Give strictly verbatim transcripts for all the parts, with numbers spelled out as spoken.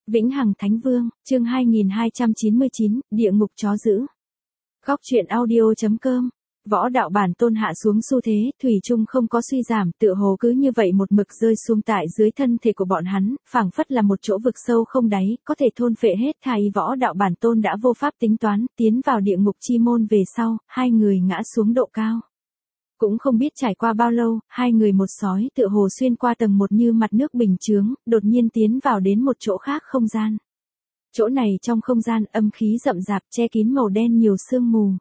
Vĩnh Hằng Thánh Vương, chương hai nghìn hai trăm chín mươi chín, Địa ngục chó dữ. Góc truyện audio.com. Võ đạo bản tôn hạ xuống xu thế, thủy chung không có suy giảm, tựa hồ cứ như vậy một mực rơi xuống tại dưới thân thể của bọn hắn, phảng phất là một chỗ vực sâu không đáy, có thể thôn phệ hết thảy. Võ đạo bản tôn đã vô pháp tính toán, tiến vào địa ngục chi môn về sau, hai người ngã xuống độ cao. Cũng không biết trải qua bao lâu, hai người một sói tựa hồ xuyên qua tầng một như mặt nước bình chướng, đột nhiên tiến vào đến một chỗ khác không gian. Chỗ này trong không gian âm khí rậm rạp che kín màu đen nhiều sương mù.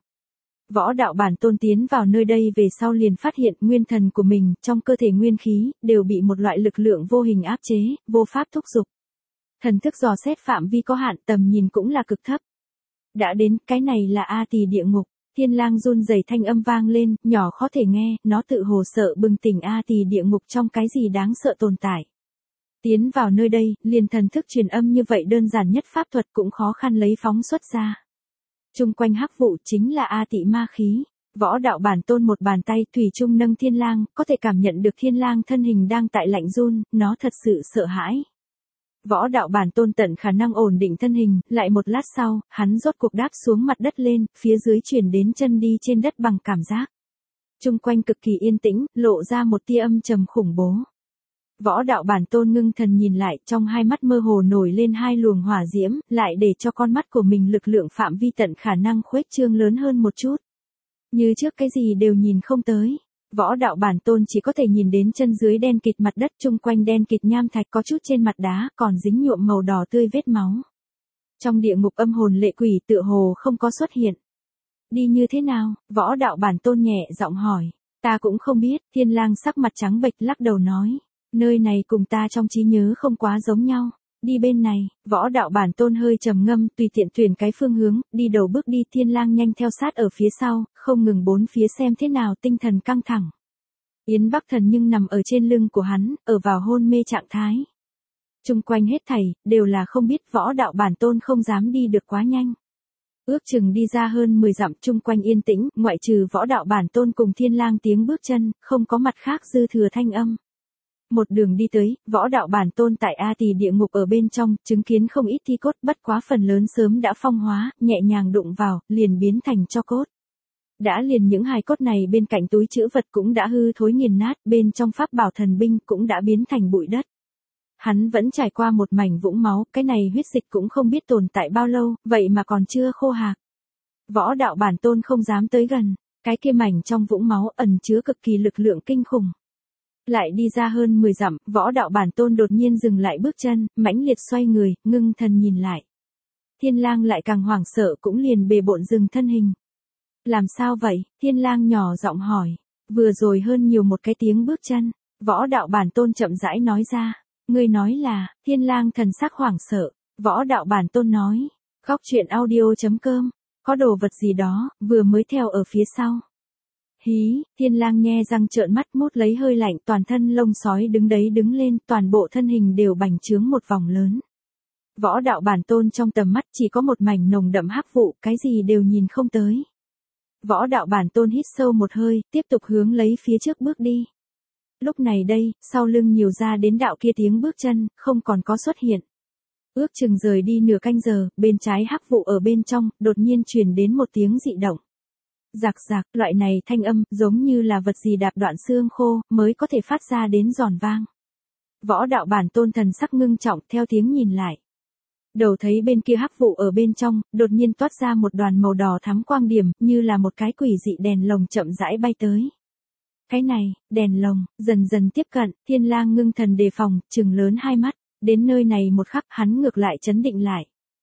Võ đạo bản tôn tiến vào nơi đây về sau liền phát hiện nguyên thần của mình trong cơ thể nguyên khí đều bị một loại lực lượng vô hình áp chế, vô pháp thúc giục. Thần thức dò xét phạm vi có hạn, tầm nhìn cũng là cực thấp. Đã đến, cái này là A Tỳ địa ngục. Thiên lang run rẩy thanh âm vang lên, nhỏ khó thể nghe, nó tự hồ sợ bừng tỉnh A Tỳ địa ngục trong cái gì đáng sợ tồn tại. Tiến vào nơi đây, liền thần thức truyền âm như vậy đơn giản nhất pháp thuật cũng khó khăn lấy phóng xuất ra. Trung quanh hắc vụ chính là A Tị ma khí. Võ đạo bản tôn một bàn tay thủy chung nâng thiên lang, có thể cảm nhận được thiên lang thân hình đang tại lạnh run, nó thật sự sợ hãi. Võ đạo bản tôn tận khả năng ổn định thân hình, lại một lát sau, hắn rốt cuộc đáp xuống mặt đất lên, phía dưới chuyển đến chân đi trên đất bằng cảm giác. Trung quanh cực kỳ yên tĩnh, lộ ra một tia âm trầm khủng bố. Võ đạo bản tôn ngưng thần nhìn lại, trong hai mắt mơ hồ nổi lên hai luồng hỏa diễm, lại để cho con mắt của mình lực lượng phạm vi tận khả năng khuếch trương lớn hơn một chút. Như trước cái gì đều nhìn không tới. Võ đạo bản tôn chỉ có thể nhìn đến chân dưới đen kịt mặt đất, chung quanh đen kịt nham thạch, có chút trên mặt đá còn dính nhuộm màu đỏ tươi vết máu. Trong địa ngục âm hồn lệ quỷ tựa hồ không có xuất hiện. Đi như thế nào? Võ đạo bản tôn nhẹ giọng hỏi. Ta cũng không biết. Thiên lang sắc mặt trắng bệch lắc đầu nói. Nơi này cùng ta trong trí nhớ không quá giống nhau. Đi bên này. Võ đạo bản tôn hơi trầm ngâm, tùy tiện tuyển cái phương hướng, đi đầu bước đi. Thiên lang nhanh theo sát ở phía sau, không ngừng bốn phía xem thế nào, tinh thần căng thẳng. Yến Bắc Thần nhưng nằm ở trên lưng của hắn, ở vào hôn mê trạng thái. Trung quanh hết thảy đều là không biết. Võ đạo bản tôn không dám đi được quá nhanh. Ước chừng đi ra hơn mười dặm, chung quanh yên tĩnh, ngoại trừ võ đạo bản tôn cùng thiên lang tiếng bước chân, không có mặt khác dư thừa thanh âm. Một đường đi tới, võ đạo bản tôn tại A Tỳ địa ngục ở bên trong, chứng kiến không ít thi cốt, bất quá phần lớn sớm đã phong hóa, nhẹ nhàng đụng vào, liền biến thành tro cốt. Đã liền những hài cốt này bên cạnh túi trữ vật cũng đã hư thối nghiền nát, bên trong pháp bảo thần binh cũng đã biến thành bụi đất. Hắn vẫn trải qua một mảnh vũng máu, cái này huyết dịch cũng không biết tồn tại bao lâu, vậy mà còn chưa khô hạc. Võ đạo bản tôn không dám tới gần, cái kia mảnh trong vũng máu ẩn chứa cực kỳ lực lượng kinh khủng. Lại đi ra hơn mười dặm, võ đạo bản tôn đột nhiên dừng lại bước chân, mãnh liệt xoay người, ngưng thần nhìn lại. Thiên lang lại càng hoảng sợ cũng liền bề bộn dừng thân hình. Làm sao vậy? Thiên lang nhỏ giọng hỏi. Vừa rồi hơn nhiều một cái tiếng bước chân. Võ đạo bản tôn chậm rãi nói ra. Ngươi nói là, thiên lang thần sắc hoảng sợ. Võ đạo bản tôn nói. Góc truyện audio.com. Có đồ vật gì đó, vừa mới theo ở phía sau. Hí, thiên lang nghe răng trợn mắt mút lấy hơi lạnh, toàn thân lông sói đứng đấy đứng lên, toàn bộ thân hình đều bành trướng một vòng lớn. Võ đạo bản tôn trong tầm mắt chỉ có một mảnh nồng đậm hắc vụ, cái gì đều nhìn không tới. Võ đạo bản tôn hít sâu một hơi, tiếp tục hướng lấy phía trước bước đi. Lúc này đây, sau lưng nhiều ra đến đạo kia tiếng bước chân, không còn có xuất hiện. Ước chừng rời đi nửa canh giờ, bên trái hắc vụ ở bên trong, đột nhiên truyền đến một tiếng dị động. Rạc rạc, loại này thanh âm, giống như là vật gì đạp đoạn xương khô, mới có thể phát ra đến giòn vang. Võ đạo bản tôn thần sắc ngưng trọng, theo tiếng nhìn lại. Đầu thấy bên kia hắc vụ ở bên trong, đột nhiên toát ra một đoàn màu đỏ thắm quang điểm, như là một cái quỷ dị đèn lồng chậm rãi bay tới. Cái này, đèn lồng, dần dần tiếp cận, thiên lang ngưng thần đề phòng, trừng lớn hai mắt, đến nơi này một khắc, hắn ngược lại chấn định lại.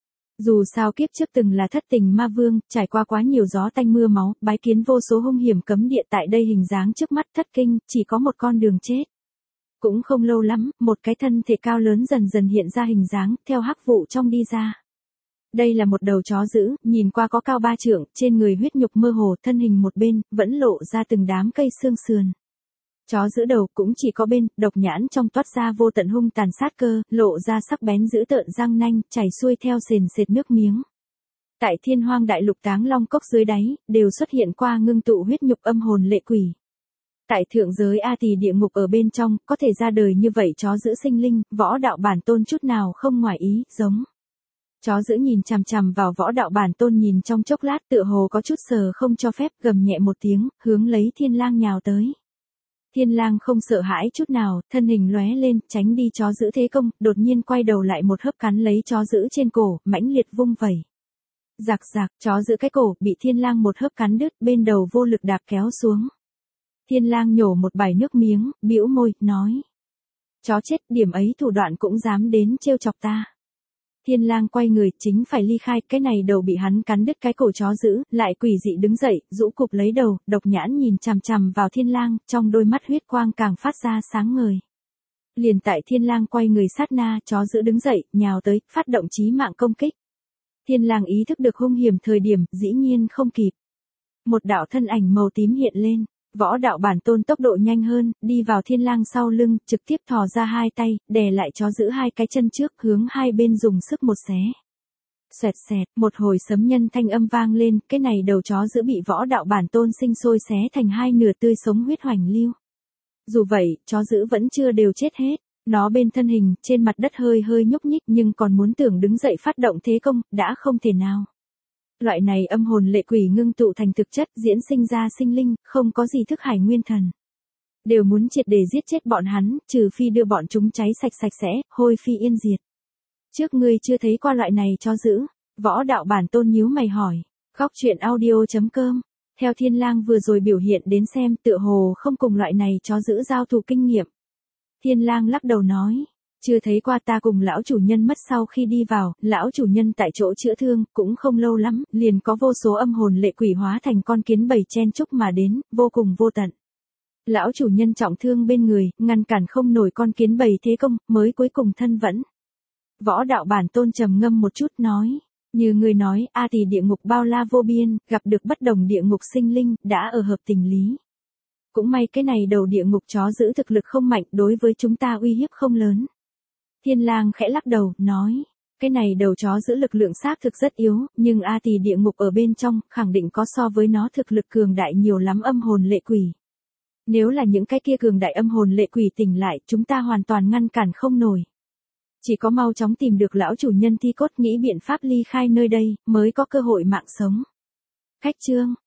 Dù sao kiếp trước từng là thất tình ma vương, trải qua quá nhiều gió tanh mưa máu, bái kiến vô số hung hiểm cấm địa, tại đây hình dáng trước mắt thất kinh, chỉ có một con đường chết. Cũng không lâu lắm, một cái thân thể cao lớn dần dần hiện ra hình dáng, theo hắc vụ trong đi ra. Đây là một đầu chó dữ, nhìn qua có cao ba trượng, trên người huyết nhục mơ hồ, thân hình một bên, vẫn lộ ra từng đám cây xương sườn. Chó giữ đầu cũng chỉ có bên, độc nhãn trong toát ra vô tận hung tàn sát cơ, lộ ra sắc bén dữ tợn răng nanh, chảy xuôi theo sền sệt nước miếng. Tại thiên hoang đại lục Táng Long Cốc dưới đáy, đều xuất hiện qua ngưng tụ huyết nhục âm hồn lệ quỷ. Tại thượng giới A Tỳ địa ngục ở bên trong, có thể ra đời như vậy chó giữ sinh linh, võ đạo bản tôn chút nào không ngoài ý, giống. Chó giữ nhìn chằm chằm vào võ đạo bản tôn nhìn trong chốc lát tựa hồ có chút sờ không cho phép, gầm nhẹ một tiếng, hướng lấy thiên lang nhào tới. Thiên lang không sợ hãi chút nào, thân hình lóe lên, tránh đi chó giữ thế công, đột nhiên quay đầu lại một hớp cắn lấy chó giữ trên cổ, mãnh liệt vung vẩy. Rạc rạc, chó giữ cái cổ, bị thiên lang một hớp cắn đứt, bên đầu vô lực đạp kéo xuống. Thiên lang nhổ một bãi nước miếng, bĩu môi, nói. Chó chết, điểm ấy thủ đoạn cũng dám đến trêu chọc ta. Thiên lang quay người, chính phải ly khai, cái này đầu bị hắn cắn đứt cái cổ chó giữ, lại quỷ dị đứng dậy, rũ cục lấy đầu, độc nhãn nhìn chằm chằm vào thiên lang, trong đôi mắt huyết quang càng phát ra sáng ngời. Liền tại thiên lang quay người sát na, chó giữ đứng dậy, nhào tới, phát động chí mạng công kích. Thiên lang ý thức được hung hiểm thời điểm, dĩ nhiên không kịp. Một đạo thân ảnh màu tím hiện lên. Võ đạo bản tôn tốc độ nhanh hơn, đi vào thiên lang sau lưng, trực tiếp thò ra hai tay, đè lại chó giữ hai cái chân trước, hướng hai bên dùng sức một xé. Xoẹt xẹt, một hồi sấm nhân thanh âm vang lên, cái này đầu chó giữ bị võ đạo bản tôn sinh sôi xé thành hai nửa tươi sống huyết hoành lưu. Dù vậy, chó giữ vẫn chưa đều chết hết, nó bên thân hình, trên mặt đất hơi hơi nhúc nhích nhưng còn muốn tưởng đứng dậy phát động thế công, đã không thể nào. Loại này âm hồn lệ quỷ ngưng tụ thành thực chất diễn sinh ra sinh linh, không có gì thức hải nguyên thần. Đều muốn triệt để giết chết bọn hắn, trừ phi đưa bọn chúng cháy sạch sạch sẽ, hôi phi yên diệt. Trước ngươi chưa thấy qua loại này chó giữ, võ đạo bản tôn nhíu mày hỏi, khóc chuyện audio chấm com. Theo thiên lang vừa rồi biểu hiện đến xem tựa hồ không cùng loại này chó giữ giao thủ kinh nghiệm. Thiên lang lắc đầu nói. Chưa thấy qua ta cùng lão chủ nhân mất sau khi đi vào, lão chủ nhân tại chỗ chữa thương, cũng không lâu lắm, liền có vô số âm hồn lệ quỷ hóa thành con kiến bầy chen chúc mà đến, vô cùng vô tận. Lão chủ nhân trọng thương bên người, ngăn cản không nổi con kiến bầy thế công, mới cuối cùng thân vẫn. Võ đạo bản tôn trầm ngâm một chút nói, như người nói, A Tỳ địa ngục bao la vô biên, gặp được bất đồng địa ngục sinh linh, đã ở hợp tình lý. Cũng may cái này đầu địa ngục chó giữ thực lực không mạnh, đối với chúng ta uy hiếp không lớn. Thiên lang khẽ lắc đầu, nói, cái này đầu chó giữ lực lượng xác thực rất yếu, nhưng A Tỳ địa ngục ở bên trong, khẳng định có so với nó thực lực cường đại nhiều lắm âm hồn lệ quỷ. Nếu là những cái kia cường đại âm hồn lệ quỷ tỉnh lại, chúng ta hoàn toàn ngăn cản không nổi. Chỉ có mau chóng tìm được lão chủ nhân thi cốt nghĩ biện pháp ly khai nơi đây, mới có cơ hội mạng sống. Khách chương